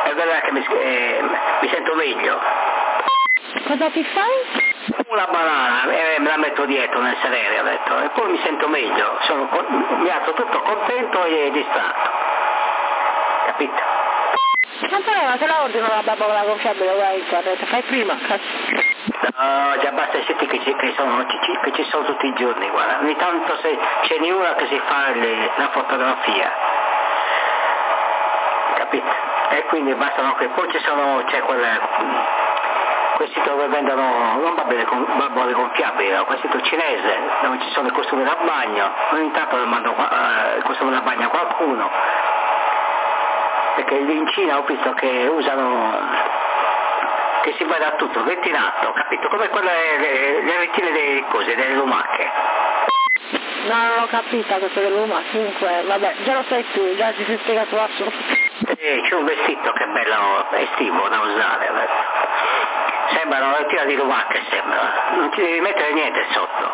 È vero che mi sento meglio. Cosa ti fai? Una banana, me la metto dietro nel sedere, ho detto, e poi mi sento meglio, mi alzo tutto contento e distratto. Capito? Non pareva, te la ordino la bambola gonfiabile, guarda internet, fai prima, cazzo. No, già basta i siti che ci sono tutti i giorni, guarda. Ogni tanto se ce n'è una che si fa la fotografia. Capito? E quindi bastano che poi c'è quel sito dove vendono non bambole gonfiabili, no? Quel sito cinese dove ci sono i costumi da bagno, ogni tanto mando il costume da bagno a qualcuno, perché lì in Cina ho visto che che si va da tutto, rettinato, capito? Come le rettine delle lumache. No, non ho capito questo delle lumache, comunque, vabbè, già lo sai tu, già ti sei spiegato da solo. C'è un vestito che è bello estivo da usare, sembra una rettina di lumache, sembra, non ti devi mettere niente sotto.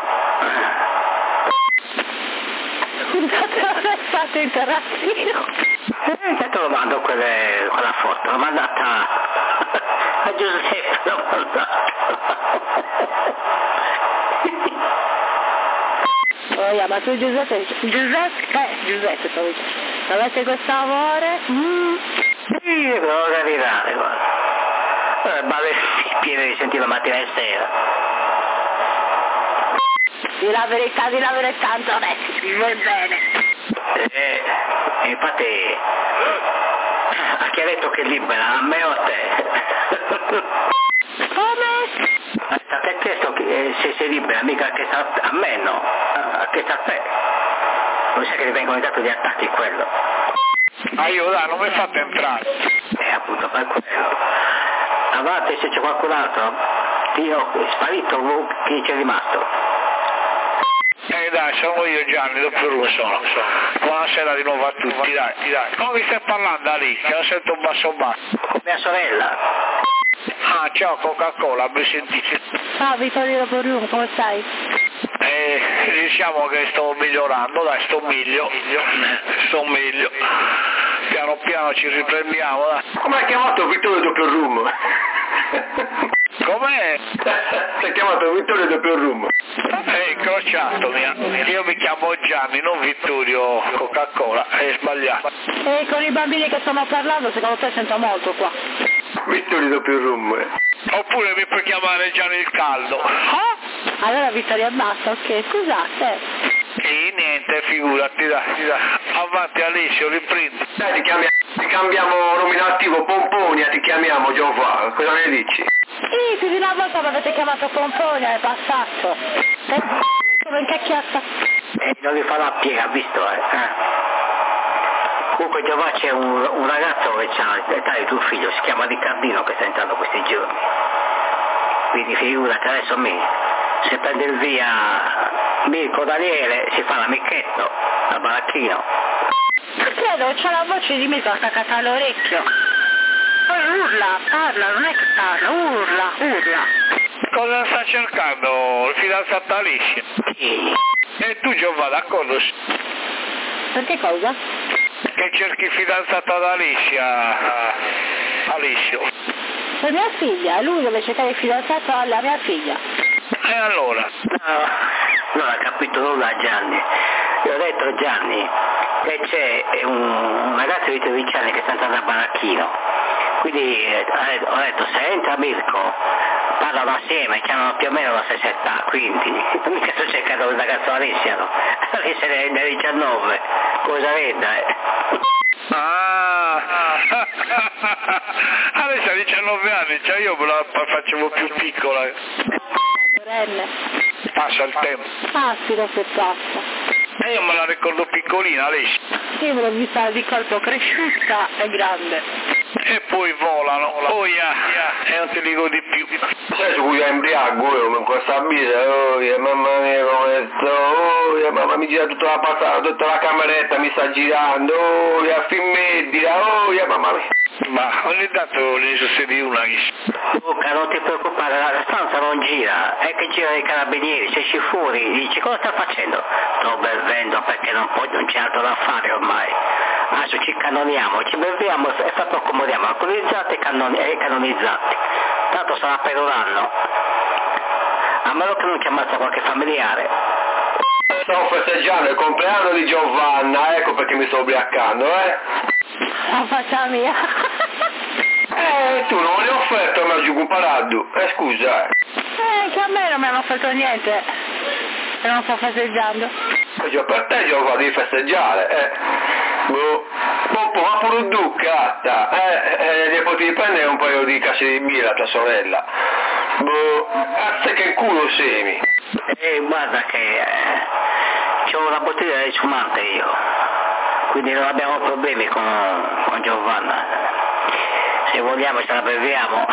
Scusate, non è stato interattivo. Che te lo mando quella foto, l'ho mandata a Giuseppe, l'ho mandata. Oh, yeah, ma tu Giuseppe, stavo dicendo, avete questo amore? Sì, devo caritare, guarda. Ma pieno di sentire la mattina e sera. Di la verità, Antonetti, ti vuoi bene. Infatti, a chi ha detto che è libera, a me o a te? Come? A te chiesto se sei libera, mica che sta a me, no, che sta a te. Non sai che ti vengono dati gli attacchi quello. Io dai, non mi fate entrare. Appunto per quello. Avanti, se c'è qualcun altro, io è sparito, chi c'è rimasto? Dai, sono io Gianni, doppio russo. Buonasera di nuovo a tutti, dai. Come mi stai parlando lì? Che lo sento basso. Mia sorella. Ah, ciao Coca-Cola, mi sentite? Ciao Vittorio Borrium, come stai? Diciamo che sto migliorando, dai, sto meglio. Piano piano ci riprendiamo, dai. Come hai chiamato Vittorio Doppio Rum? Com'è? Si è chiamato Vittorio Doppio Rum. Incrociato, io mi chiamo Gianni, non Vittorio Coca-Cola, è sbagliato. E con i bambini che stiamo parlando, secondo te sento molto qua. Vittorio Doppio Rum. Oppure mi puoi chiamare Gianni il Caldo. Ah? Allora Vittorio basta, ok, scusate. E niente, figurati, dai. Avanti Alessio, riprendi. Dai, ti cambiamo nominativo Pomponia, ti chiamiamo Giova, cosa ne dici? Sì, più di una volta mi avete chiamato Pomponia, è passato. Come incacchiata. Non li fa la piega, visto, Comunque Giova c'è un ragazzo che ha l'età di tuo figlio, si chiama Riccardino, che sta entrando questi giorni. Quindi figurati, adesso se prende il via Mirko Daniele si fa l'amicchetto al baracchino. Credo, c'ha la voce di Mirko attaccata all'orecchio. Poi parla, non è che parla, urla. Cosa sta cercando il fidanzato Alessio? Sì. E tu Giova, d'accordo? Perché cosa? Che cerchi fidanzata ad Alessio. Per mia figlia, lui deve cercare il fidanzato alla mia figlia. E allora? No, non ha capito nulla Gianni. Io ho detto Gianni che c'è un ragazzo di 13 anni che sta entrando al baracchino. Quindi ho detto se entra Mirko parlano assieme, hanno più o meno la stessa età, quindi non mica sto cercando un ragazzo Alessia, no? Alessia è da 19, cosa veda, Adesso ha 19 anni, cioè io me la facevo più piccola. Passa il tempo. Passi che passa. E io me la ricordo piccolina, Alessia. Io me l'ho vista di corpo cresciuta e grande. E poi volano. Oh e non ti dico di più. Sai su cui è embriaco, con questa birra, mamma mia come sto, mamma mi gira tutta la passata, tutta la cameretta mi sta girando, a filmeddira, mamma mia. Ma ogni tanto ne succede una che... Luca, non ti preoccupare, la stanza non gira, è che girano i carabinieri, se esci fuori, dici cosa sta facendo? Sto bevendo perché non c'è altro da fare ormai. Adesso ci canoniamo, ci beviamo e fra poco moriamo, alcolizzati e canonizzati. Tanto sarà per un anno. A meno che non ci ammazza qualche familiare. Stavo festeggiando il compleanno di Giovanna, ecco perché mi sto ubriacando, La faccia mia. Tu non mi hai offerto a Giugu Paraddu, scusa. Che a me non mi hanno offerto niente. E non sto festeggiando. Per te Giovanna devi festeggiare, ma pure tu, catta, e potevi prendere un paio di casse di birra a tua sorella. Cazzo che culo semi. Guarda che c'ho una bottiglia di spumante io, quindi non abbiamo problemi con Giovanna. Se vogliamo ce la beviamo.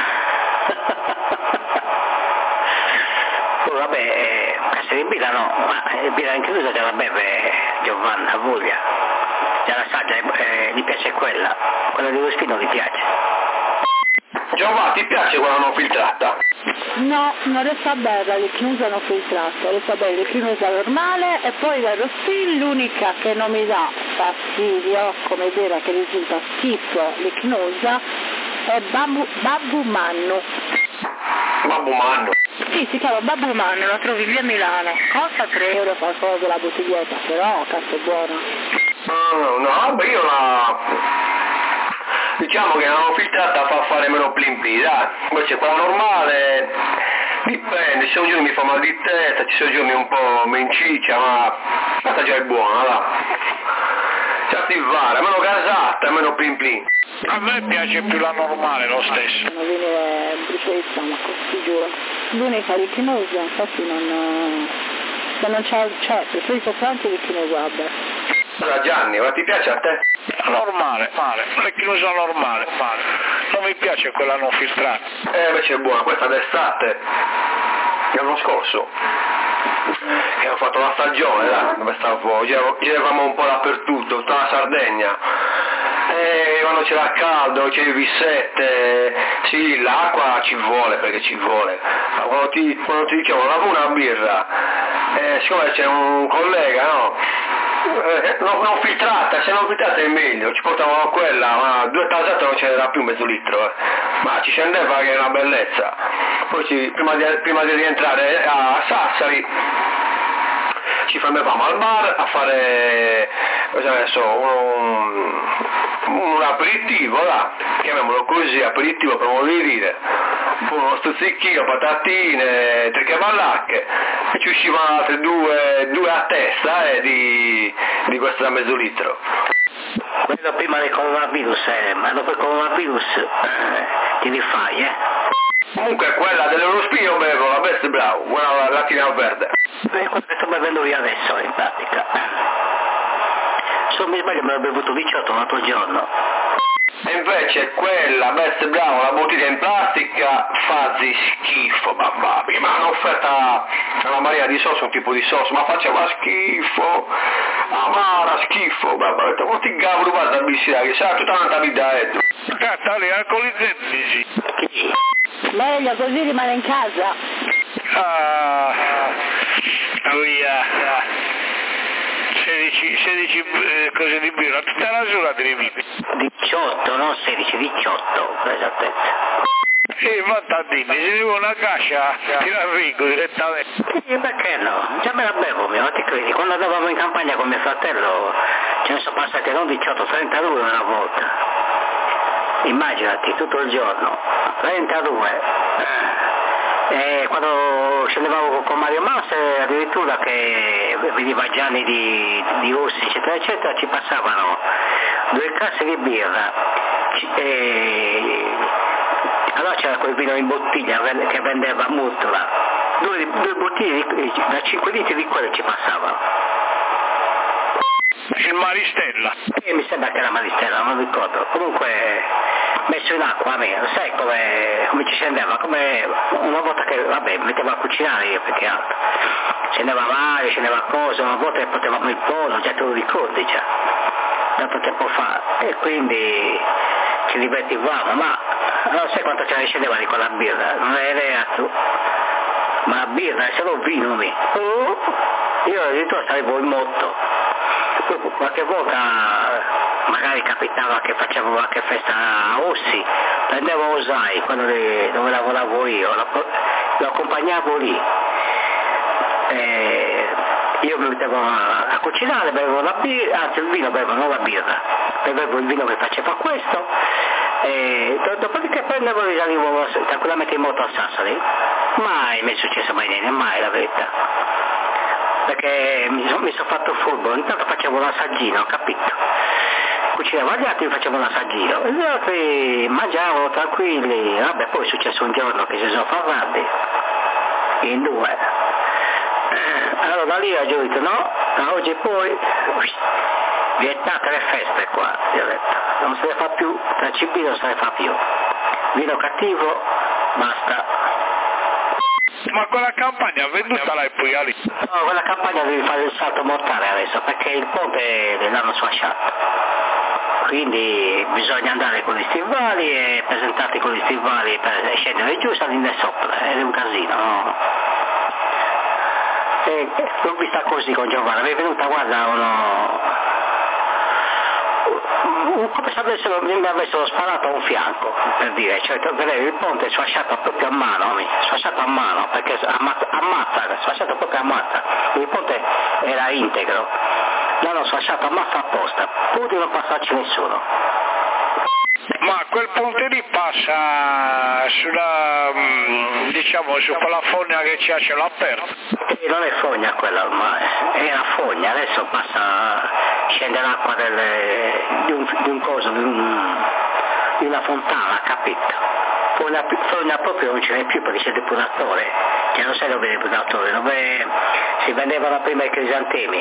Poi vabbè, cassa di birra no, ma birra inclusa ce la beve Giovanna, ha voglia. Ce la assaggia, gli piace quella di whisky non gli piace. Giovanna, ti piace quella non filtrata? No, non riesco a bere l'icnusa non filtrata, riesco a bere l'icnusa normale e poi la Rossi, l'unica che non mi dà fastidio, come dire che risulta schifo l'icnusa, è Babbu Mannu. Babbu Mannu? Sì, si chiama Babbu Mannu, la trovi via Milano, costa 3 euro qualcosa la bottiglietta, però cazzo è buona. No, beh io diciamo che la non filtrata fa fare meno plin plin, dai. Invece quella normale dipende, ci sono giorni mi fa mal di testa, ci sono giorni un po' mi inciccia, ma questa già è buona, dai. Già si vale, meno gasata, meno plin plin. A me piace più la normale lo stesso. Non viene brucia di stomaco, ti giuro. L'unica l'icnusa, infatti non c'è, preferisco tanto l'icnusa, vabbè. Allora Gianni, ma ti piace a te? Normale, l'ecchinusa normale. Non mi piace quella non filtrata. Invece è buona, questa d'estate, l'anno scorso, che ho fatto la stagione, là, dove giravamo un po' dappertutto, tutta la Sardegna. Quando c'era caldo, c'era il vissette, sì, l'acqua ci vuole, perché ci vuole. Ma quando ti dicevo, lavora una birra, siccome c'è un collega, no? Non filtrata, se non filtrata è meglio, ci portavano quella, ma 2 tasate non ce n'era più mezzo litro, ma ci scendeva che è una bellezza. Poi prima di rientrare a Sassari ci fermavamo al bar a fare un aperitivo, là, chiamiamolo così, aperitivo per modo di dire, poi uno stuzzichino, patatine, 3 cavallacche e ci uscivano altre due a testa di questo da mezzo litro. Quello prima del coronavirus, ma dopo il coronavirus ti rifai, Comunque quella dell'Eurospio bevo, la Best Brau, quella lattina verde. Quello che sto bevendo io adesso in pratica. Se non mi sbaglio me l'ho bevuto 18 l'altro giorno. E invece quella Best Bravo, la bottiglia in plastica, fazzi schifo, mamma mia, ma hanno offerta una marea di sauce, un tipo di sauce, ma faceva schifo, amara schifo, mamma mia, ma ti cavolo va da biscira, che sa tutta una vita Tali alcolizzati. Chi? Meglio così rimane in casa. Via. 16 cose di birra, tutta la giura devi. 18, non 16, 18 per esattezza. Sì, ma tantini, se devo una cascia, ti la rigo direttamente. Sì, perché no? Già me la bevo, non ti credi? Quando andavamo in campagna con mio fratello ce ne sono passati non 18, 32 una volta. Immaginati, tutto il giorno, 32. E quando scendevamo con Mario Master addirittura che veniva Gianni di Rossi eccetera eccetera, ci passavano 2 casse di birra e allora c'era quel vino in bottiglia che vendeva a Muttola, 2 bottiglie da 5 litri di quello ci passavano. Il Maristella. Mi sembra che era Maristella, non ricordo. Comunque messo in acqua, sai come ci scendeva, come una volta che, vabbè, mettevo a cucinare io più che altro. Scendeva mare, scendeva cosa, una volta che potevamo il pollo, già te lo ricordi già, tanto tempo fa. E quindi ci divertivamo, ma non sai quanto ce ne scendeva di quella birra, non è reato. Ma birra, se lo vino lì. Io addirittura sarevo il motto. Qualche volta magari capitava che facevo qualche festa a Ossi, prendevo Osai, quello dove lavoravo io, lo accompagnavo lì. Io mi mettevo a cucinare, bevevo la birra, anzi il vino bevevo, non la birra, bevevo il vino che faceva questo, e dopodiché prendevo e risalivo tranquillamente in moto a Sassari. Mai mi è successo mai niente, mai la verità, perché mi sono fatto furbo, intanto facevo l'assaggino, capito? Cucinavo agli altri, facevo l'assaggino, e gli altri mangiavo tranquilli. Vabbè, poi è successo un giorno che si sono ferrati in due. Allora da lì ho detto no, da oggi poi vietate le feste qua, ti ho detto, non se ne fa più, tra CB non se ne fa più, vino cattivo, basta. Ma quella campagna venduta l'hai poi lì? No, quella campagna devi fare il salto mortale adesso, perché il ponte l'hanno sfasciato, quindi bisogna andare con gli stivali e presentarti con gli stivali per scendere giù e salire sopra, ed è un casino, no? L'ho vista così con Giovanna, mi è venuta, guarda, come se mi avessero sparato a un fianco, per dire, cioè vedevi il ponte sfasciato proprio a mano, perché ammazza, sfasciato proprio a mazza, il ponte era integro, l'hanno sfasciato a mazza apposta, pur di non passarci nessuno. Ma quel ponte lì passa sulla, diciamo, su quella fogna che c'è all'aperto? Non è fogna quella ormai, è una fogna, adesso scende l'acqua di un coso, di una fontana, capito? Fogna proprio non ce n'è più perché c'è il depuratore, che non sai dove è il depuratore, dove si vendevano prima i crisantemi.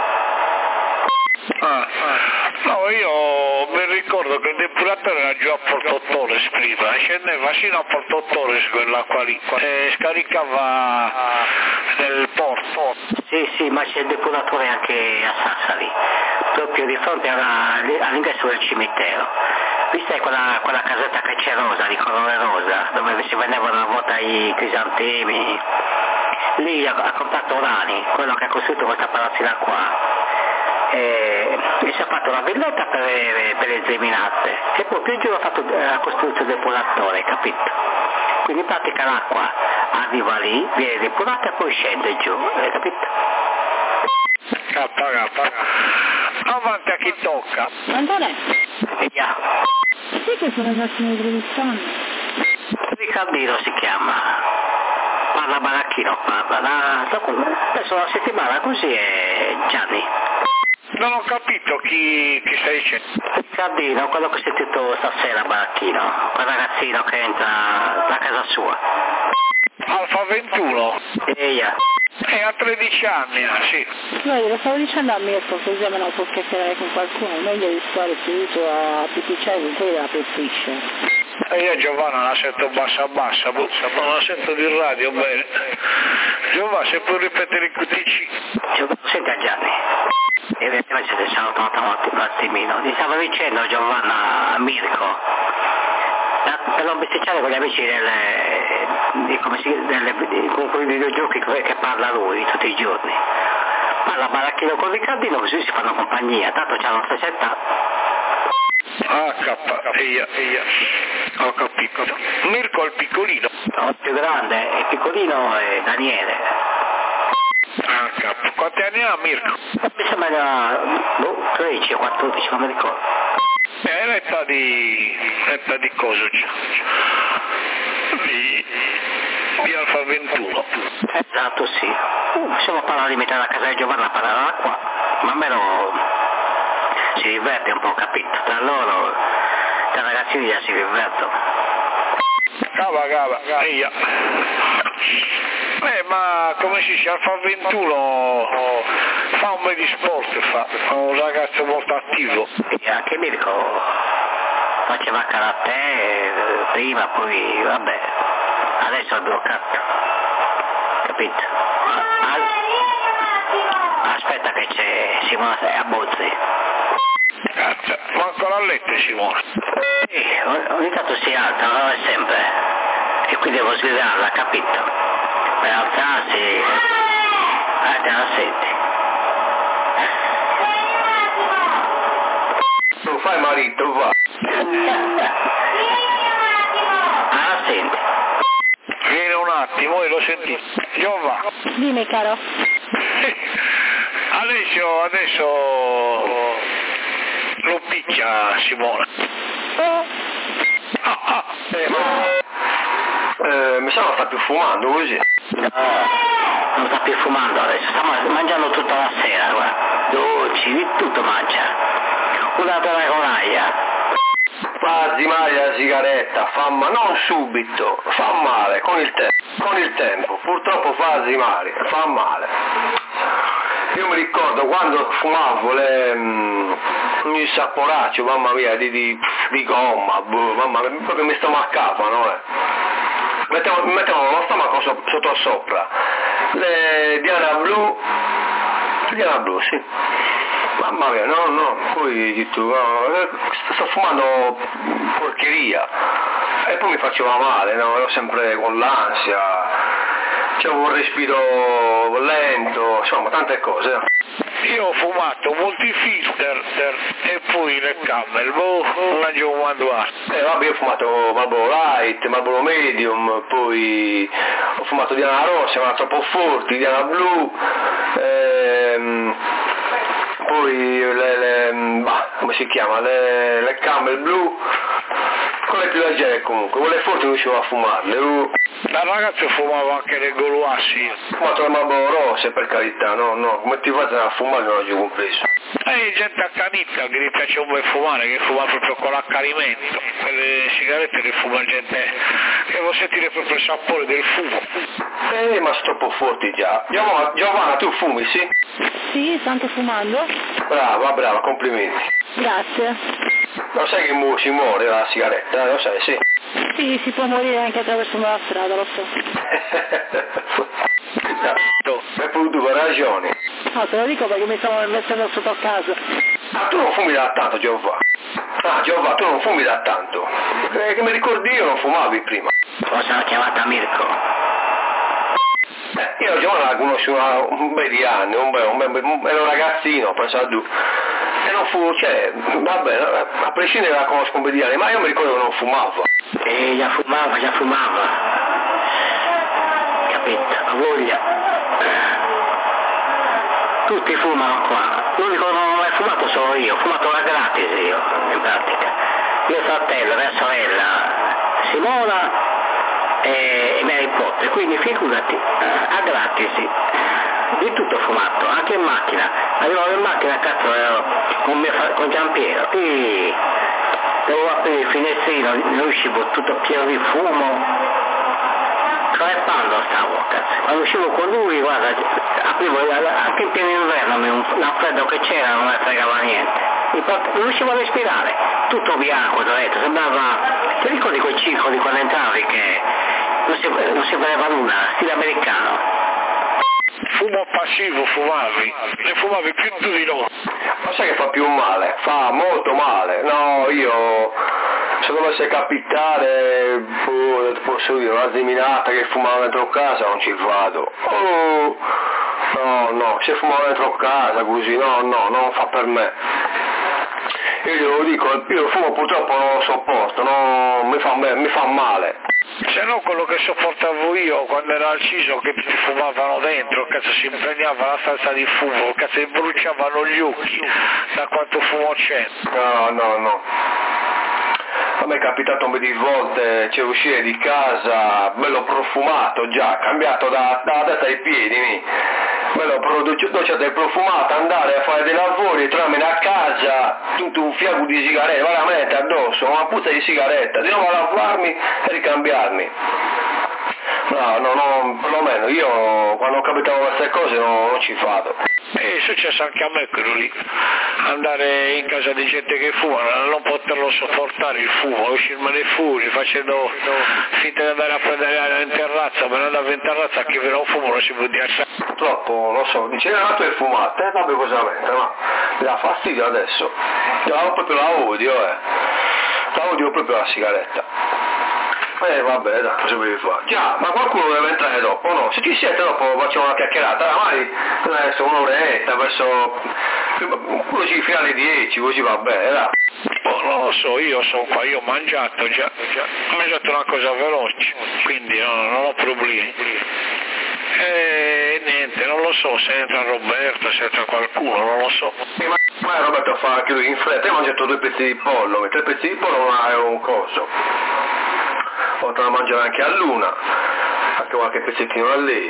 No, io mi ricordo che il depuratore era giù a Porto Torres prima, scendeva fino a Porto Torres quell'acqua lì, e scaricava nel porto. Sì, ma c'è il depuratore anche a Sassari, proprio di fronte all'ingresso del cimitero. Vista quella casetta che c'è rosa, di colore rosa, dove si vendevano una volta i crisantemi? Lì ha comprato Rani, quello che ha costruito questa palazzina qua. E si è fatto la villetta per le zeminazze e poi più giù ha costruito il depuratore, capito? Quindi in pratica l'acqua arriva lì, viene depurata e poi scende giù, hai capito? K. Avanti a chi tocca. Antonio, Vediamo. sì che sono fatti una produzione. Riccardino si chiama, parla baracchino, adesso una settimana così è Gianni. Non ho capito chi stai dicendo. Riccardino, quello che ho sentito stasera a baracchino, quel ragazzino che entra da casa sua. Alfa 21? Eia. Ha 13 anni, sì. No, glielo stavo dicendo a Mirko, così almeno può chiacchierare con qualcuno, meglio di stare seduto a pipicciare con quelli della peppisce. E io Giovanna la sento bassa, non la sento di radio bene. Giovanna, se puoi ripetere il QTC. Senti a Gianni. Evidentemente si è salutato un attimino. Gli stavo dicendo Giovanna a Mirko, per non bisticciare con gli amici con quei videogiochi che parla lui tutti i giorni. Parla baracchino con Riccardino così si fanno compagnia, tanto c'hanno la stessa età. Ho capito. Mirko è il piccolino. No, il più grande, il piccolino è Daniele. Capo. Quanti anni ha Mirko? Mi sembra 13 o 14, non mi ricordo. È l'età di cosa c'è? Di Alfa 21. Esatto, sì. Siamo a parlare di mettere la casa di Giovanna a parlare l'acqua, ma almeno si diverte un po', capito? Tra loro, tra ragazzini già si divertono. Cava, via. Ma come si dice, Alfa 21 fa un bel di sport, fa un ragazzo molto attivo. E anche Mirko faceva karate prima, poi vabbè, adesso è bloccato, capito? Aspetta che c'è Simona a Bozzi. Cazzo, ma ancora a letto Simona? Sì, ogni tanto si alza, non è sempre, e qui devo svegliarla, capito? Per alzarsi, te la senti. fai marito, va. Ah, senti. Vieni un attimo e lo senti. Giova. Dimmi caro. Adesso lo picchia Simona. Mi sa sta più fumando così. Non sta più fumando adesso, sta mangiando tutta la sera, guarda. Dolci, di tutto mangia. Una peraconaia. Fa zimare la sigaretta, fa male, non subito, fa male, con il tempo, purtroppo fa zimare, fa male. Io mi ricordo quando fumavo il saporaccio, mamma mia, di gomma, mamma mia, proprio mi stomaccavano, mettevano lo stomaco sotto sopra. Le Diana Blu, sì. Mamma mia, no, poi tu, sto fumando porcheria e poi mi faceva male, no? Ero sempre con l'ansia, c'avevo un respiro lento, insomma tante cose. Io ho fumato molti filter e poi le Camel, non la gioco quando va. Vabbè, io ho fumato Marlboro Light, Marlboro Medium, poi ho fumato Diana Rossa, ma troppo forti, Diana Blu, poi come si chiama, le Camel Blu, quelle più leggere comunque, quelle forti non riuscivo a fumarle. La ragazza fumava anche le Goluassi. Ho fumato le Marlboro Rosse, per carità, no, come ti fate a fumare non ho giù compreso. Gente accanita che gli piace un bel fumare, che fuma proprio con l'accanimento, quelle sigarette che fuma gente che vuole sentire proprio il sapore del fumo. Ma sono troppo forti già. Giovanna, tu fumi, sì? Sì, stanno fumando. Brava, complimenti. Grazie. Lo sai che si muore la sigaretta, lo sai, sì. Sì, si può morire anche attraversando la strada, lo so. Hai potuto per ragioni. No, te lo dico perché mi stavo mettendo sotto a casa. Tu non fumi da tanto, Giovanna. Giovanna, tu non fumi da tanto. Che mi ricordi io non fumavi prima. Forse l'ha chiamata Mirko. Io Giovanna la conosco un bel di anni, ero ragazzino, penso a tu. E non fu, vabbè, a prescindere la conosco un bel di anni, ma io mi ricordo che non fumavo. Già fumava. Capito? A voglia. Tutti fumano qua. L'unico che non ho mai fumato sono io, ho fumato la gratis io, in pratica. Mio fratello, mia sorella, Simona e mia nipote, quindi figurati, a gratis, di tutto fumato, anche in macchina. Arrivavo in macchina, cazzo, ero con Giampiero, e devo aprire il finestrino, ne uscivo tutto pieno di fumo. Crepando stavo, cazzo. Quando uscivo con lui, guarda, aprivo anche in pieno inverno, un freddo che c'era non mi fregava niente. Non riuscivo a respirare, tutto bianco, detto, sembrava, ti ricordi quei circoli quando entravi che non si vedeva nulla, stile americano. Fumo passivo fumavi, ne fumavi più tu di noi. Ma sai che fa più male? Fa molto male. No, io se dovesse capitare, posso dire, una seminata che fumava dentro casa non ci vado. No, se fumava dentro casa così, no, non fa per me. Io glielo dico, io il fumo purtroppo non lo sopporto, mi fa male. Se no quello che sopportavo io quando era al CISO che ti fumavano dentro, cazzo si impregnava la stanza di fumo, cazzo si bruciavano gli occhi da quanto fumo c'è. No. A me è capitato un po' di volte, uscire di casa, bello profumato già, cambiato da testa ai piedi, bello docciata e profumata, andare a fare dei lavori, trovarmi a casa, tutto un fiaco di sigaretta, veramente addosso, una puzza di sigaretta, di nuovo a lavarmi e ricambiarmi. No, perlomeno io quando capitano queste cose non ci vado. È successo anche a me quello lì, andare in casa di gente che fuma, non poterlo sopportare il fumo, uscirmene fuori facendo finta di andare a prendere aria in terrazza, ma andavo in terrazza che vera un fumo non si può dire. Purtroppo, lo so, dice tu hai fumato, vabbè cosa mette, ma mi dà fastidio adesso, proprio la odio proprio la sigaretta. Vabbè, dai, cosa devi fare? Già, ma qualcuno deve entrare dopo, no? Se ci siete dopo facciamo una chiacchierata, magari adesso un'oretta, verso quello ci fino alle 10, così va bene, dai. Non lo so, io sono qua, io ho mangiato già, ho mangiato una cosa veloce, quindi non ho problemi. E niente, non lo so, se entra Roberto, se entra qualcuno, non lo so. Ma Roberto fa anche lui in fretta, io ho mangiato 2 pezzi di pollo, mentre 3 pezzi di pollo non è un coso. Oltre a mangiare anche a Luna, anche qualche pezzettino a lei.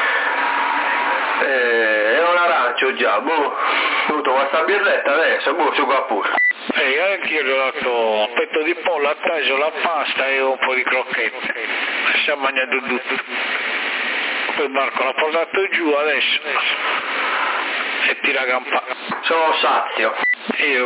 E un arancio già, ho avuto questa birretta adesso, su qua pure. Anch'io gli ho dato un petto di pollo, attaso la pasta e un po' di crocchette. Si è mangiato tutto. Poi Marco l'ha portato giù adesso e tira campa. Sono sazio. Io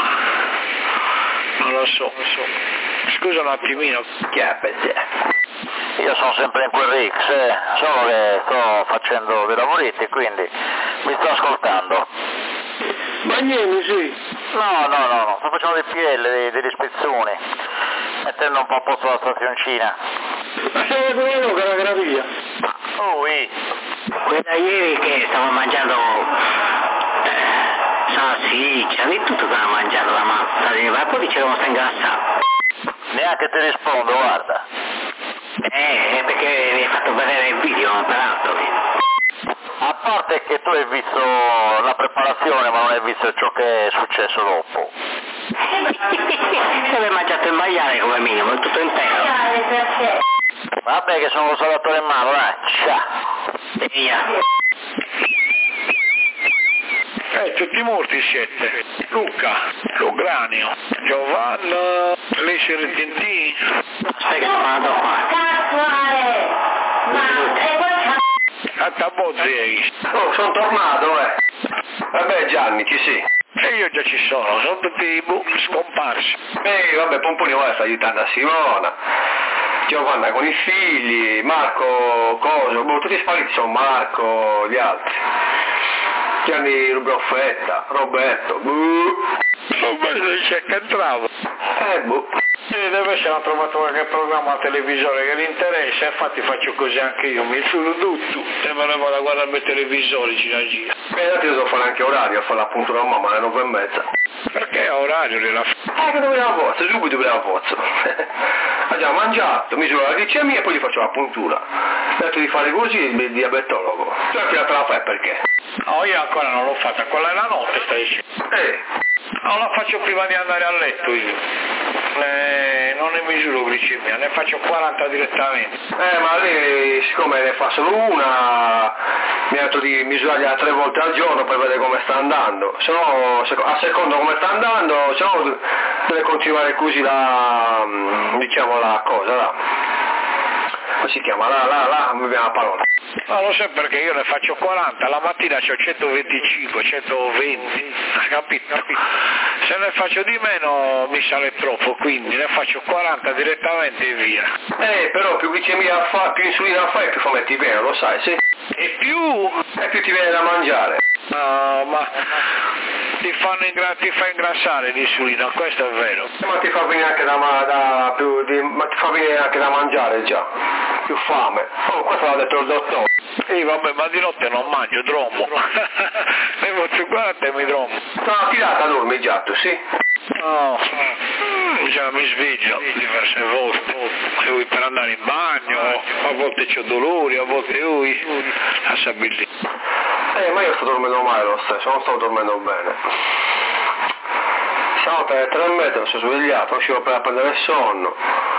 non lo so. Scusa un attimino. Chi è pensiero? Io sono sempre in quel Rix, solo che sto facendo dei lavoretti, quindi mi sto ascoltando. Bagnini, sì. No, sto facendo dei PL, delle ispezioni, mettendo un po' a posto la stazioncina. Ma sei quello che era via? Quella ieri che stavo mangiando salsiccia, di tutto stavo mangiando la mazza di ma poi dicevo sta ingrassato. Neanche ti rispondo, guarda. Perché mi hai fatto vedere il video, peraltro. A parte che tu hai visto la preparazione ma non hai visto ciò che è successo dopo. Se avevi mangiato il maiale come minimo, tutto intero. Vabbè che sono lo salvatore in mano, Via. Tutti morti siete. Luca, Lugranio, Giovanna, lei si ritentì? Aspetta che sono andato qua. A Tabozzi hai visto? Oh, sono tornato, Vabbè Gianni, ci sei. E io già ci sono tutti scomparsi. Vabbè, Pomponi sta aiutando a Simona. Giovanna con i figli, Marco, tutti spariti sono Marco, gli altri. Gianni Rubroffetta, Roberto, Roberto dice che entravo. Deve essere una trovato qualche programma a televisore che gli interessa, infatti faccio così anche io, mi fiulo tutto e me ne vado a guardare i televisori gira. Adesso devo fare anche orario, a fare appunto la mamma alle 9:30. Perché a orario della Che dove la forza, subito dove la forza. Ha già mangiato, misura la glicemia e poi gli faccio la puntura. Ho detto di fare così il diabetologo. Tu anche la fai perché? No, io ancora non l'ho fatta, quella è la notte stai dicendo. Non la faccio prima di andare a letto io. Non ne misuro glicemia, ne faccio 40 direttamente. Ma lei siccome ne fa solo una, mi ha detto di misurargliela 3 volte al giorno per vedere come sta andando. Se no, a secondo come sta andando, se no deve continuare così la cosa là. Come si chiama? Mi viene la parola. No, lo so perché io ne faccio 40, la mattina c'ho 125, 120, hai capito? Se ne faccio di meno mi sale troppo, quindi ne faccio 40 direttamente e via. Però più glicemia fa, più insulina fai, più fame ti viene, lo sai, sì? E più? E più ti viene da mangiare. No, ma ti fa ingrassare l'insulina, questo è vero. Ma ti fa venire anche ti fa venire anche da mangiare già, più fame. Questo l'ha detto il dottore. Vabbè, ma di notte non mangio, dromo. Ne faccio 40 e mi dromo. No, tirata dormi già tu, sì? No, già mi sveglio diverse volte, per andare in bagno, a volte c'ho dolori, a volte a sabillì. Ma io sto dormendo male lo stesso, non sto dormendo bene. Stanotte alle 3:30 mi sono svegliato, uscivo per prendere il sonno,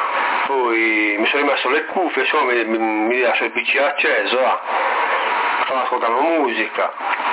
poi mi sono rimesso le cuffie, mi lascio il PC acceso, stavo ascoltando musica,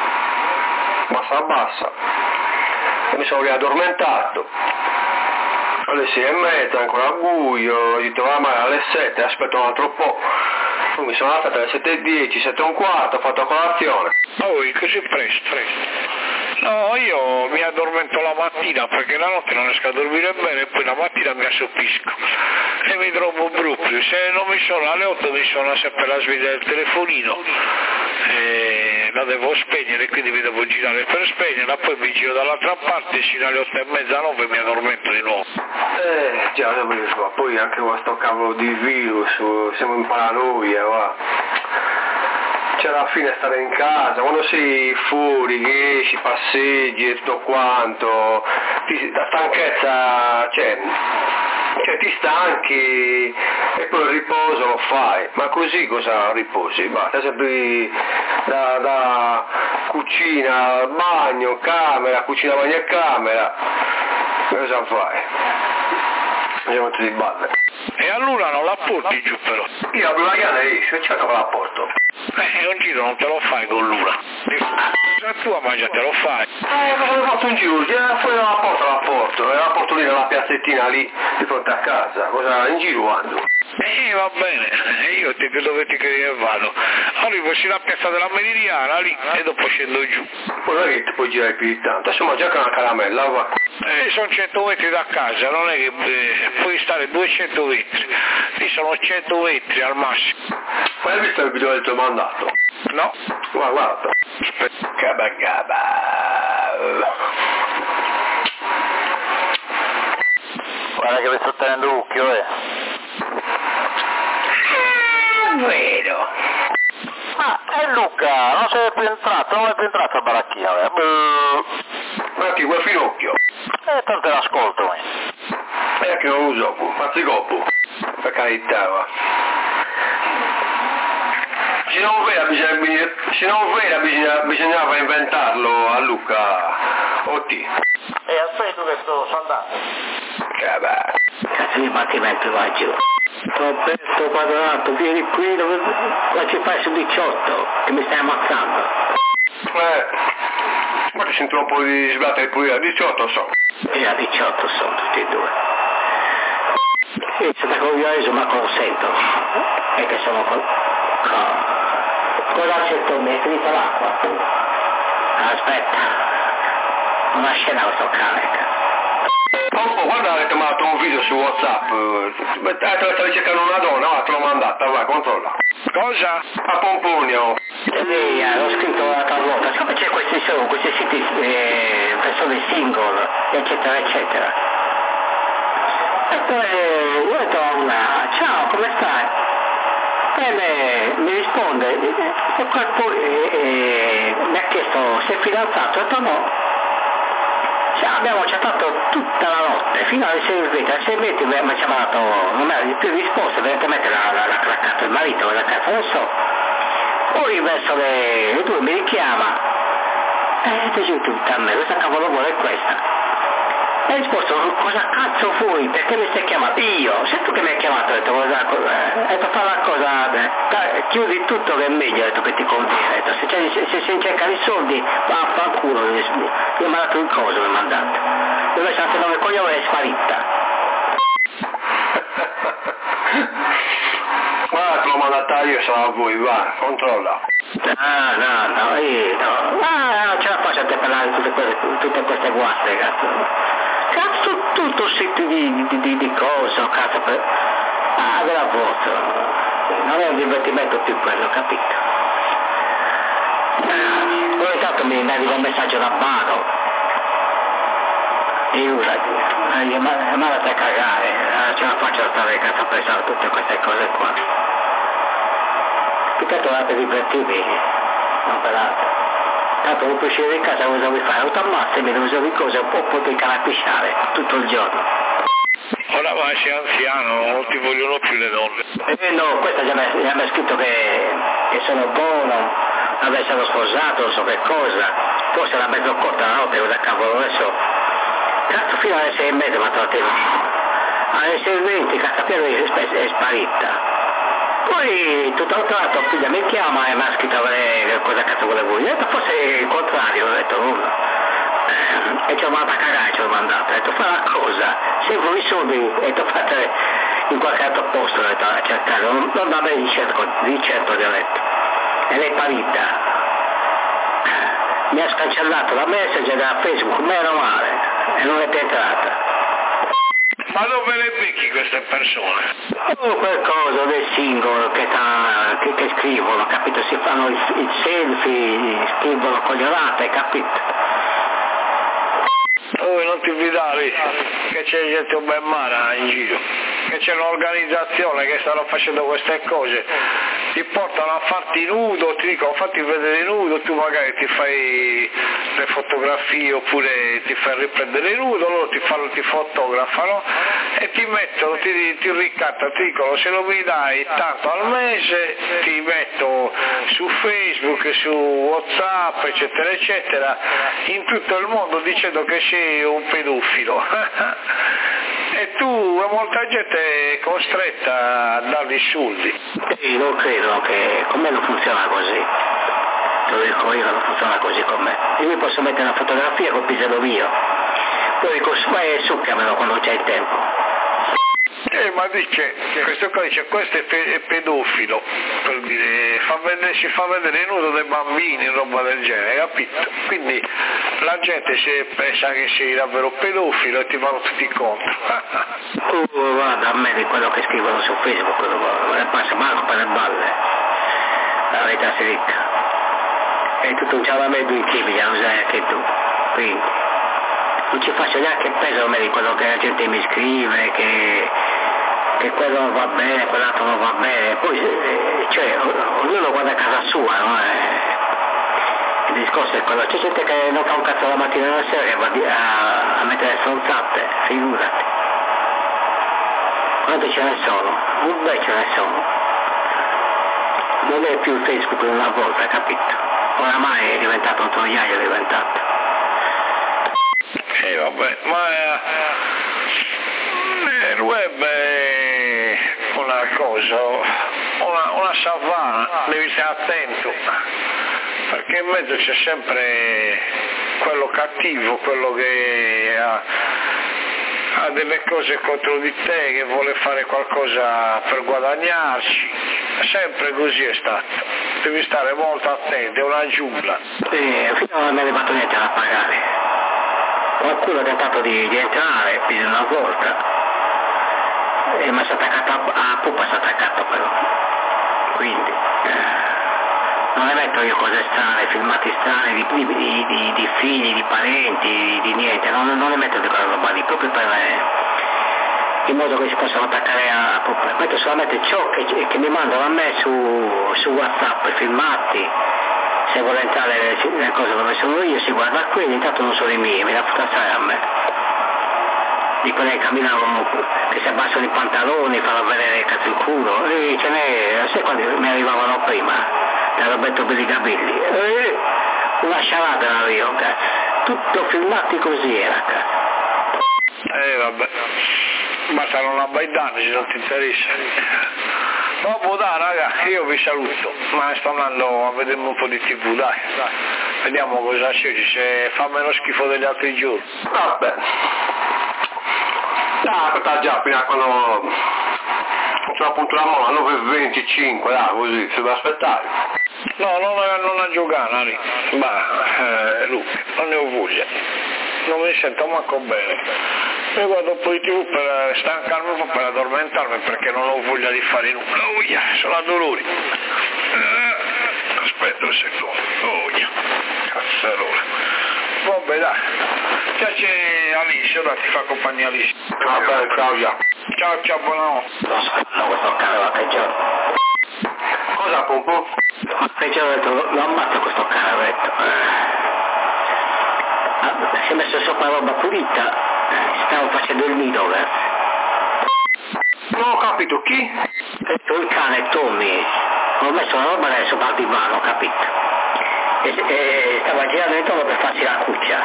bassa, e mi sono riaddormentato. Alle 6:30 ancora buio, ho detto male alle 7, aspetto un altro po'. Poi mi sono alzato alle 7:10, 7:15, ho fatto colazione. Così presto. No, io mi addormento la mattina perché la notte non riesco a dormire bene e poi la mattina mi assoppisco e mi trovo proprio. Se non mi sono alle 8 mi suona sempre la sveglia del telefonino e la devo spegnere, quindi mi devo girare per spegnerla, poi mi giro dall'altra parte fino alle 8:30, 9 mi addormento di nuovo. Già, poi anche questo cavolo di virus, siamo in paranoia, va. Cioè alla fine stare in casa, quando sei fuori, che esci, passeggi e tutto quanto, la stanchezza, cioè ti stanchi e poi il riposo lo fai, ma così cosa riposi? Basta sempre da cucina al bagno, camera, cucina, bagno e camera, cosa fai? Andiamo tutti di balle. E allora non la porti giù però? Io apro la chiave e esce, certo che la porto. Un giro non te lo fai con l'una. La tua mangia te lo fai. Ho fatto un giro, fuori dalla porta la porto lì nella piazzettina lì di fronte a casa, cosa in giro ando? Va bene, io dove ti credi che vado? Arrivo fino a piazza della Meridiana lì e dopo scendo giù. Poi non è che ti puoi girare più di tanto, adesso mangia anche una caramella, va. Sono 100 metri da casa, non è che puoi stare 200 metri, lì sono 100 metri al massimo. Ma hai visto il video del tuo mandato? No. Guarda. Gaba. Guarda che vi sto tenendo l'occhio, Vero. E Luca, non sei più entrato, non è più entrato al baracchino, Ma chi vuoi finocchio? tanto l'ascolto, Che non lo so, fazzi coppo, per carità, va. Se non vera bisognava inventarlo a Luca, Otti. E aspetta che sto andando. Cazzo di battimento va giù. Roberto Quadrato, vieni qui, qua ci fai su 18, che mi stai ammazzando. Ma ti sento un po' di sbattere pure a 18 so. E a 18 sono tutti e due. Sì, se da coglioso ma consento. E che sono con la 100 metri dall'acqua. Aspetta. Una scena questo cane. Guarda che ti ho mandato un video su WhatsApp. Stavi cercando una donna, te l'ho mandata, vai, controlla. Cosa? A Pomponio. L'ho scritto l'altra volta, siccome c'è questi siti persone single, eccetera eccetera. E poi io ho detto a una, ciao, come stai? E mi risponde, e poi mi ha chiesto se è fidanzato, ho detto no. Cioè, abbiamo chattato tutta la notte, fino alle 6:20, mi ha chiamato, non mi ha più risposto, evidentemente l'ha craccato il marito, la cazzo non so. Poi verso le 2 mi richiama, ti giù tutta a me, questa cavolavola è questa. E ho risposto, cosa cazzo fui? Perché mi stai chiamando? Io, sei tu che mi hai chiamato, ho detto, fai la cosa, chiudi tutto che è meglio, ho detto che ti conviene, ho detto, se si cerca i soldi, vaffanculo, io ho mandato il coso, mi ha mandato. Dove c'è anche nome coglione è sparita. Guarda, te l'ho mandata io, sarà a voi, va, controlla. No, io no. Non ce la faccio a te parlare di tutte queste guaste, cazzo. Cazzo, tutto sito di cose, cazzo, della voce. Non è un divertimento più quello, capito? Ogni tanto mi arriva un messaggio da Baro. E io mandate a cagare, ce la faccio a stare, cazzo, a pensare tutte queste cose qua. Piuttosto per divertirmi, non per altro. Tanto dopo uscire di casa cosa vuoi fare? Autoammazzami, non uso di cose, un po' poter canapisciare tutto il giorno. Ora ma sei anziano, non ti vogliono più le donne. No, questa già mi ha scritto che sono buono, adesso sono sposato, non so che cosa. Forse era mezzo corta la notte, cosa cavolo adesso. Cazzo, fino alle 6:30 mi ha trovato il alle 6:20 cazzapiano è sparita. Poi tutto l'altro figlia mi chiama e mi ha scritto cosa cazzo volevo io. Ho detto forse il contrario, ho detto nulla. E ci ho mandato a cagare, ci ho mandato, ho detto fa una cosa, se vuoi i soldi, ho detto fate in qualche altro posto, ho detto a cercare, non da me di certo gli ho detto. E lei è parita. Mi ha cancellato la message da Facebook, meno male, e non è più entrata. Ma dove le becchi queste persone? Qualcosa dei single che scrivono, capito? Si fanno il selfie, scrivono coglionate, capito? Oh, non ti fidare, che c'è gente ben mala in giro. che c'è un'organizzazione che stanno facendo queste cose, ti portano a farti nudo, ti dicono fatti vedere nudo, tu magari ti fai le fotografie oppure ti fai riprendere nudo, loro ti fotografano e ti mettono, ti ricattano, ti dicono se non mi dai tanto al mese ti metto su Facebook, su WhatsApp eccetera eccetera in tutto il mondo dicendo che sei un pedofilo. E tu, molta gente è costretta a dargli soldi. Sì, non credo che con me non funziona così. Te lo dico io, non funziona così con me. Io mi posso mettere una fotografia col pisello mio, poi vai e succamelo quando c'è il tempo. Ma dice, questo qua dice, questo è pedofilo, per dire, si fa vedere nudo dei bambini, roba del genere, capito? Quindi la gente pensa che sei davvero pedofilo e ti vanno tutti contro. Tu guarda a me di quello che scrivono su Facebook, non ne passa manco per le balle, la verità si ricca. E tutto un cialamento in chimica, lo sai anche tu, quindi non ci faccio neanche peso a me di quello che la gente mi scrive, che quello non va bene, quell'altro non va bene, poi cioè ognuno guarda a casa sua, no? Il discorso è quello, c'è gente che non fa un cazzo la mattina e la sera che va a mettere stronzate, figurati. Quanti ce ne sono? Un bel ce ne sono. Non è più Facebook di una volta, capito? Oramai è diventato un troiaio, è diventato. Vabbè, ma il web è una cosa, una savana, devi stare attento, perché in mezzo c'è sempre quello cattivo, quello che ha delle cose contro di te, che vuole fare qualcosa per guadagnarci, sempre così è stato, devi stare molto attento, è una giungla. Sì, fino a non mi è arrivato niente da pagare. Qualcuno ha tentato di entrare più di una volta e mi è stato attaccato a pupa, è stato attaccato però, quindi non ne metto io cose strane, filmati strani di figli, di parenti, di niente, non ne metto di quella roba lì, proprio per in modo che si possano attaccare a pupa. Metto solamente ciò che mi mandano a me su WhatsApp, i filmati. Se vuole entrare nelle cose dove sono io si guarda qui, intanto non sono i miei, mi dà stare a me. Di quelli che camminavano, che si abbassano i pantaloni, fanno vedere il cazzo il culo, e ce n'è, sai quando mi arrivavano prima, da Roberto Belligabilli, una sciarata era io, cazzo. Tutto filmati così era, cazzo. Vabbè, basta non abbaidare se non ti interessa. Dopo dai raga, io vi saluto, ma sto andando a vedere un po' di TV, dai. Vediamo cosa c'è, se fa meno schifo degli altri giorni. Vabbè. Sta già fino a quando c'è appunto la mola 9:25, così, si deve aspettare. No, non a giocare, ma Luca, non ne ho voglia, non mi sento manco bene. Io guardo un po' di TV per stancarmi un po', per addormentarmi, perché non ho voglia di fare nulla. Sono a dolori. Aspetta un secondo. Cazzarola. Vabbè dai. Già c'è Alice, ora ti fa compagnia Alice. Vabbè, ciao già. Ciao, buonanotte. No, questo cane va peggiore. Cosa Pompo? Peggiore, lo ammazzo questo cane, ho detto. Si è messo sopra roba pulita. Stavo facendo il nido, Non ho capito, chi? Il cane Tommy, ho messo la roba sopra il divano, capito? E stava girando intorno per farsi la cuccia.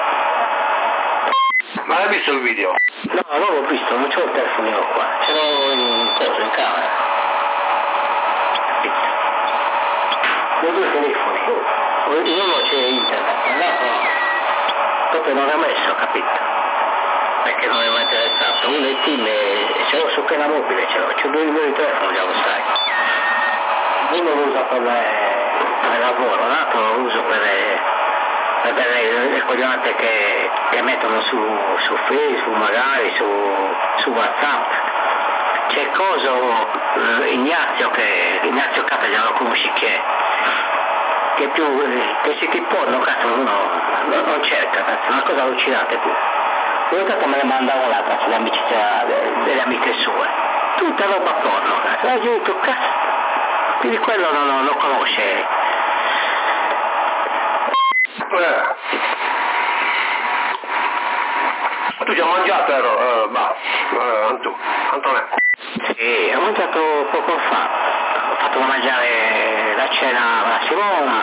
Ma l'hai visto il video? No, non l'ho visto, non c'ho il telefonino qua, ce l'ho in camera. Capito? Ho due telefoni, uno c'è internet, l'altro proprio non l'ho messo, capito? Perché non mi è interessato, uno è il team ce l'ho su piena mobile, c'ho due numeri di telefono, già lo sai. Uno lo uso per lavoro, l'altro lo uso per le coglionate che mettono su Facebook, magari su WhatsApp. C'è Ignazio Cata, già lo conosci che è più, che si ti porno, cazzo, uno non cerca, cazzo, una cosa allucinante più. Io tanto me ne mandavo là, cazzo, le amicizie delle amiche sue, tutta roba porno, la gente, quindi quello non lo conosce. Tu già mangiato, Antonio? Sì, ho mangiato poco fa, ho fatto mangiare la cena alla Simona,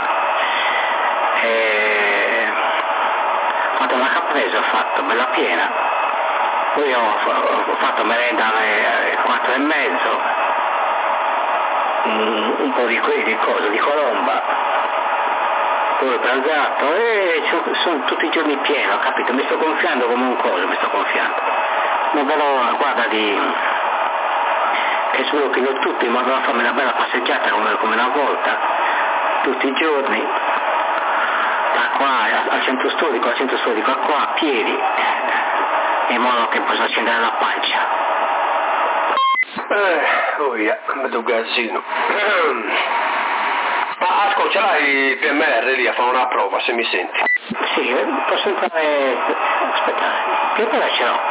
ho fatto una caprese, ho fatto bella piena, poi ho fatto merenda alle 4:30, un po' di colomba, poi ho pranzato e sono tutti i giorni pieno, capito? Mi sto gonfiando come un coso, non vedo, guarda che sblocchino tutto in modo da farmi una bella passeggiata come una volta, tutti i giorni, da qua al centro storico a qua a piedi, in modo che possa scendere la pancia. Vedo casino. Ma ascolta, ce l'hai il PMR lì a fare una prova, se mi senti? Sì, posso entrare, aspetta, che cosa ce l'ho?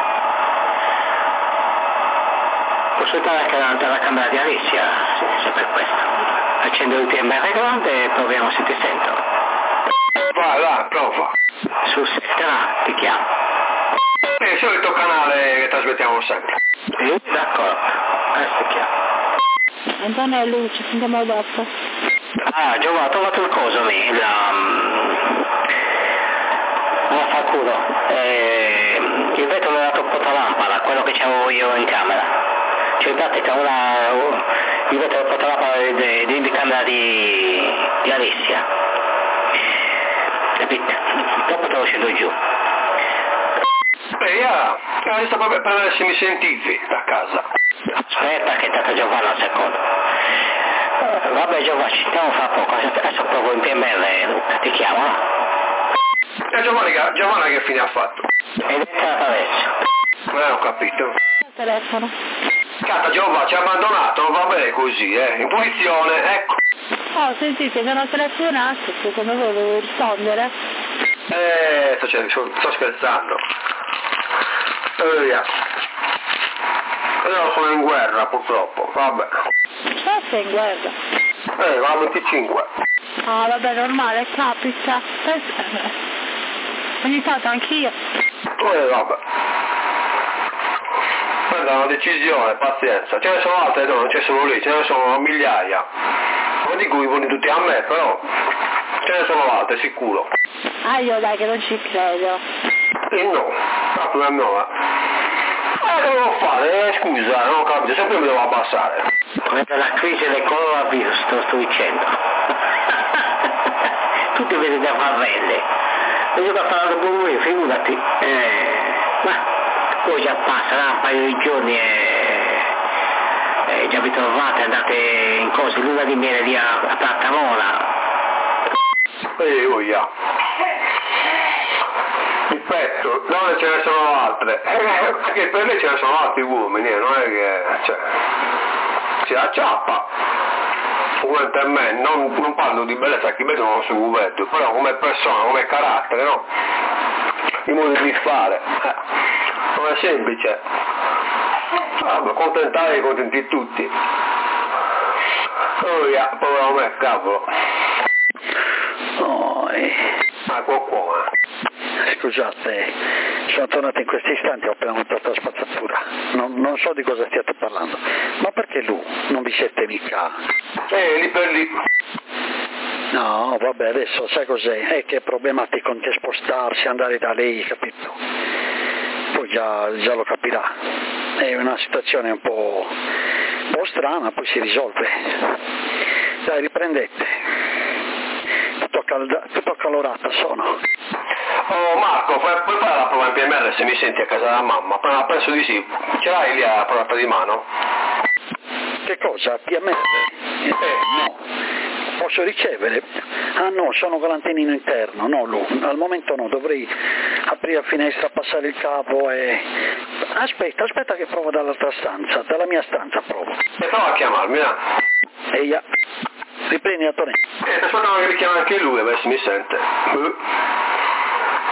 Posso entrare dalla camera di Alessia, se per questo. Accendo il PMR grande e proviamo se ti sento. Vai, prova. Sul 7 ti chiamo. È il solito canale che trasmettiamo sempre. Sì, d'accordo, adesso chiamo. Antonio, Luce, sentiamo dopo. Giovanni, ho trovato il coso lì, fa culo. Il vetro non era troppo lampada, quello che c'avevo io in camera. Cioè in pratica il vetro era troppo lampada di camera di Alessia. Capite? Dopo te lo scendo giù. Sto proprio per vedere se mi sentivi da casa. Aspetta che è stato Giovanni un secondo. Vabbè Giovanni, ci stiamo fra poco, adesso provo in PMR, ti chiamo, no? Giovanna che fine ha fatto? È entrata adesso. Ho capito. Il telefono. Cata Giovanni ci ha abbandonato, non va bene così, in punizione, ecco. Oh, sentite, mi hanno telefonato, secondo voi devo rispondere? Sto scherzando. Io sono in guerra purtroppo, vabbè. Sei in guerra? Va a 25. Ah, vabbè, normale, capita. Ogni tanto anch'io. Vabbè. Prenda una decisione, pazienza. Ce ne sono altre, non c'è solo lì, ce ne sono migliaia. Non dico i buoni tutti a me, però ce ne sono altre, sicuro. Io dai che non ci credo. No, proprio no. Che devo fare? Scusa, non ho capito, sempre mi devo abbassare. Questa è la crisi del coronavirus, te lo sto dicendo. Tutti vedete a farvelle. Io sto parlando con lui, figurati. Ma poi già passerà un paio di giorni e già vi trovate, andate in cose, luna di miele lì a Plattamola. Ripeto, donne ce ne sono altre, perché per lei ce ne sono altri uomini, non è che, si acciappa. Per me, non parlo di bellezza, chi vedono sul cuvetto, però come persona, come carattere, no? Il modo di fare, non è semplice. Contentare e contenti tutti. Povero me, cavolo. Qualcuno. Scusate, sono tornato in questi istanti, ho appena montato la spazzatura. Non so di cosa stiate parlando, ma perché lui non vi siete mica? Lì per lì. No, vabbè, adesso sai cos'è? È che è problematico anche spostarsi, andare da lei, capito? Poi già lo capirà. È una situazione un po' strana, poi si risolve. Dai, riprendete. Tutto accalorata sono. Oh Marco, puoi fare la prova in PMR se mi senti a casa della mamma? Penso di sì. Ce l'hai lì a portata di mano? Che cosa? PMR? No. Posso ricevere? Ah no, sono con l'antennino interno, no Lu, al momento no, dovrei aprire la finestra, passare il cavo e... Aspetta che provo dall'altra stanza, dalla mia stanza provo. E prova a chiamarmi, Eia, riprendi Antonio. Aspetta che richiama anche lui, a ver se mi sente.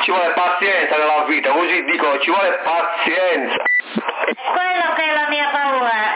ci vuole pazienza nella vita, così dico, ci vuole pazienza. Quello che è la mia paura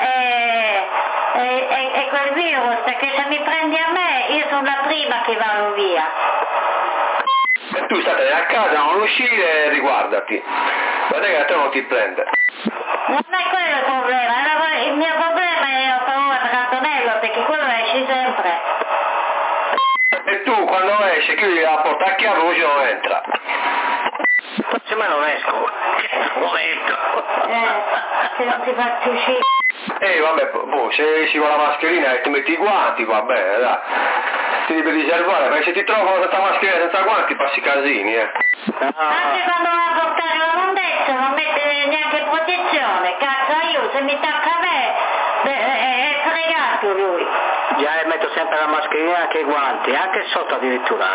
è quel virus, che se mi prendi a me io sono la prima che vado via. E tu state a casa, non uscire e riguardati. Guarda che a te non ti prende. Non è quello il problema, il mio problema è la paura per Antonello, perché quello esce sempre. E tu quando esci chiudi la porta a chiave così non entra. Se me non esco, non entro. Se non ti faccio uscire. Vabbè, se esci con la mascherina e ti metti i guanti, va bene, dai. Ti devi riservare, perché se ti trovo senza mascherina e senza guanti passi casini, Anche quando va a portare la rondezza non mette neanche protezione, cazzo io, se mi tocca a me, è fregato lui. Già metto sempre la mascherina e anche i guanti, anche sotto addirittura.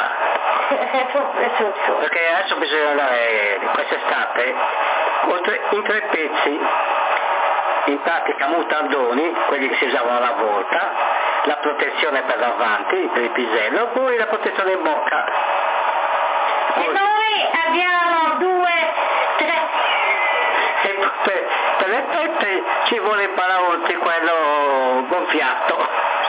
Perché adesso bisogna andare quest'estate in 3 pezzi, in pratica mutandoni, quelli che si usavano una volta, la protezione per davanti, per il pisello, poi la protezione in bocca. E noi abbiamo 2, 3. E per le pette ci vuole il paraurti, quello gonfiato.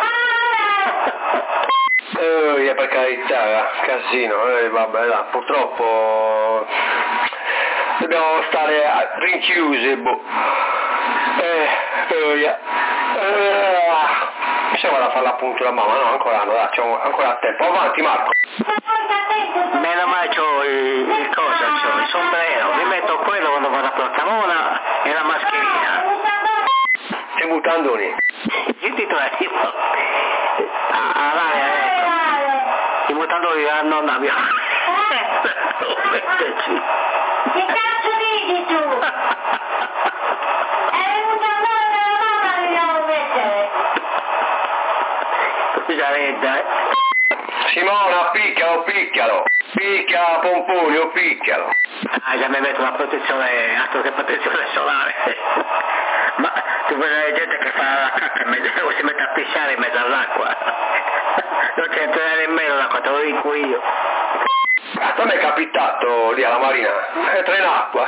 Per carità, casino, vabbè, là, purtroppo dobbiamo stare rinchiusi, mi sembra da fare la puntura mamma, no, ancora no, dai, c'è ancora tempo, avanti Marco. Meno male c'ho il sombrero, mi metto quello quando vado a Portamona e la mascherina. Sei mutandoni? Io ti trovo i mutandoni della nonna mia. Che cazzo ridi tu? È venuto a nonna della mamma che dobbiamo mettere. Scusate, Simona, picchialo, picchia Pomponio, picchialo. Già mi metto la protezione, altro che protezione solare. Ma tu vedi la gente che fa la cacca o si mette a pisciare in mezzo all'acqua. Non c'entra nemmeno l'acqua, te lo dico io. A me è capitato lì alla marina, entra in acqua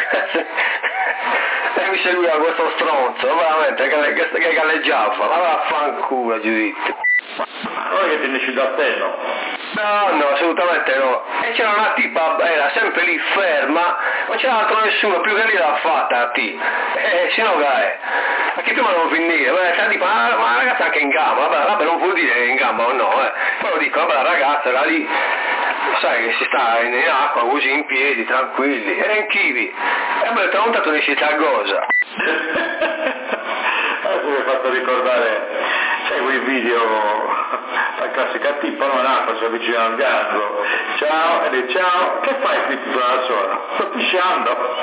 e mi seguiva questo stronzo, veramente, che galleggiava, ma vaffanculo Giudizio. Non è che ti ne ci da te, no? No, assolutamente no. E c'era una tipa, era sempre lì ferma, non c'era altro nessuno, più che lì l'ha fatta la tipa. Se no che perché prima non finire, ma la ragazza anche in gamba, vabbè non vuol dire in gamba o no, Poi lo dico, vabbè la ragazza era lì, sai che si sta in acqua così in piedi, tranquilli, era in kiwi. E mi ha detto, non tanto ne ci sta cosa. Mi hai fatto ricordare, sai quei video, la classica tipa non acqua, si avvicina al gatto, ciao, e dice ciao, che fai qui tutta la sola? Sto pisciando.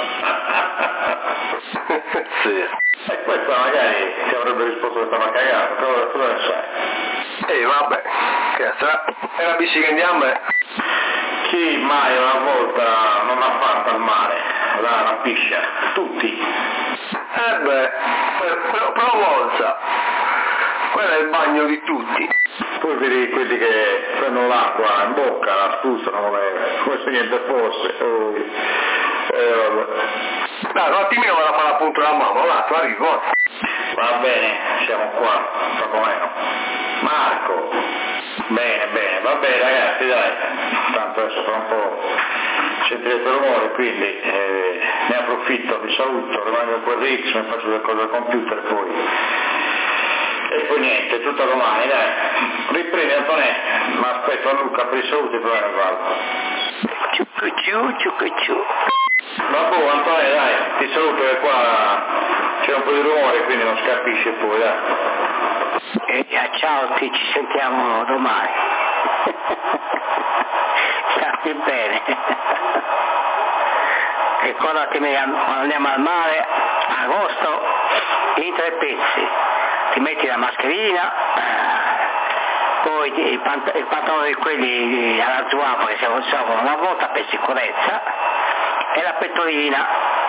Sì. E questa magari ti avrebbe risposto che stava cagando, cosa ne sai? Vabbè, che sarà? È la bici che andiamo Chi mai una volta non ha fatto al mare, la piscia? Tutti. Però Monza, quello è il bagno di tutti. Poi vedi quelli che prendono l'acqua in bocca, la spruzzano come se niente fosse. Vabbè. Dai, un attimino vado a fare appunto la mamma, un attimo, arrivo. Va bene, siamo qua, poco meno. Marco, bene, va bene ragazzi, dai, tanto adesso tra un po' sentirete rumore, quindi ne approfitto, vi saluto, rimango un po' RX, mi faccio delle cose al computer e poi niente, tutto domani, dai. Riprendi Antonè, ma aspetto a Luca per i saluti e poi me ne vado. Ciucciu. Vabbè Antonè, dai, ti saluto che qua c'è un po' di rumore, quindi non scapisce poi, dai. Ciao, ci sentiamo domani. Stai bene. Ricordati, andiamo al mare, agosto, in 3 pezzi. Ti metti la mascherina, poi i pantaloni quelli alla zuapa che si usavano una volta per sicurezza, e la pettorina.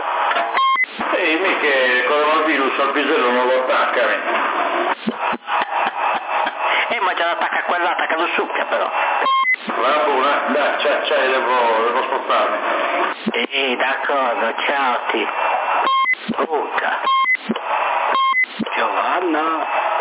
Mica il coronavirus al pisello non lo attacca. Ma c'è attacca a quella, attacca lo succa però. Va buona, dai, c'è, devo spostarmi. D'accordo, ciao ti. Luca. Giovanna.